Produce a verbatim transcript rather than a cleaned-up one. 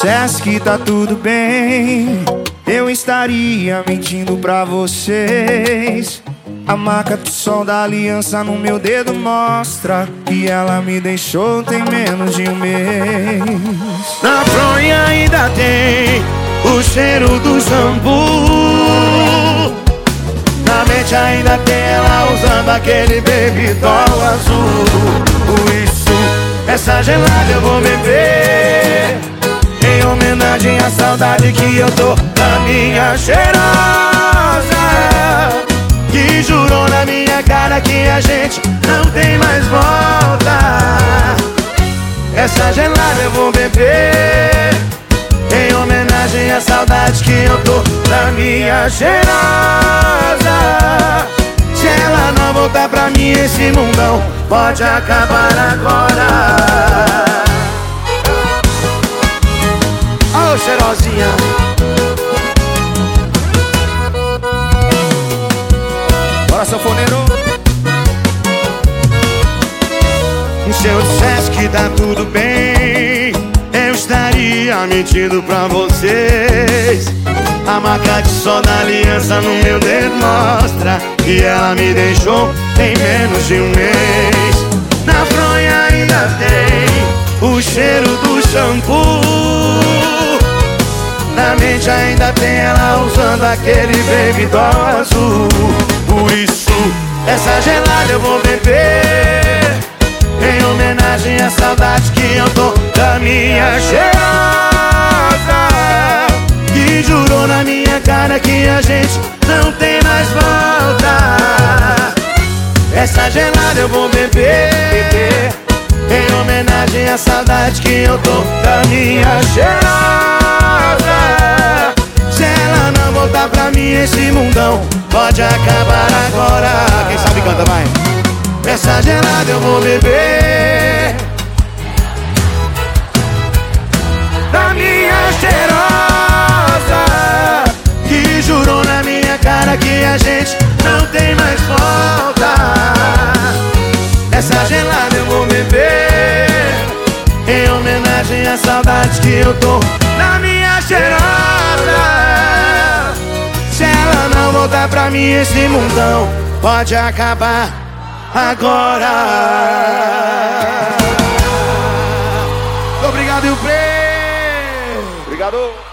dissesse que tá tudo bem, eu estaria mentindo pra vocês. A marca do sol da aliança no meu dedo mostra que ela me deixou tem menos de um mês. Na fronha ainda tem o cheiro do shampoo. Na mente ainda tem ela usando aquele baby doll azul. Por isso, essa gelada eu vou beber, em homenagem à saudade que eu tô da minha cheirosa, que jurou na minha cara que a gente não tem mais volta. Essa gelada eu vou beber, em homenagem à saudade que eu tô da minha cheirosa. Se ela não voltar pra mim, esse mundão pode acabar agora. Ô, cheirosinha, bora, sanfoneiro. se eu dissesse que tá tudo bem, eu estaria mentindo pra vocês. A marca de sol da aliança no meu dedo mostra que ela me deixou em menos de um mês. Na fronha ainda tem o cheiro do shampoo. Na mente ainda tem ela usando aquele baby doll azul. Por isso, essa gelada eu vou beber, em homenagem à saudade que eu tô da minha cheirosa, que jurou na minha cara que a gente não tem mais volta. Essa gelada eu vou beber, em homenagem à saudade que eu tô da minha cheirosa. Se ela não voltar pra mim, esse mundão pode acabar agora. Quem sabe canta, vai. Essa gelada eu vou beber, da minha cheirosa, que jurou na minha cara que a gente não tem mais volta. Essa gelada eu vou beber, em homenagem à saudade que eu tô na minha cheirosa. Se ela não voltar pra mim, esse mundão pode acabar agora. Obrigado, e o prêmio. Obrigado.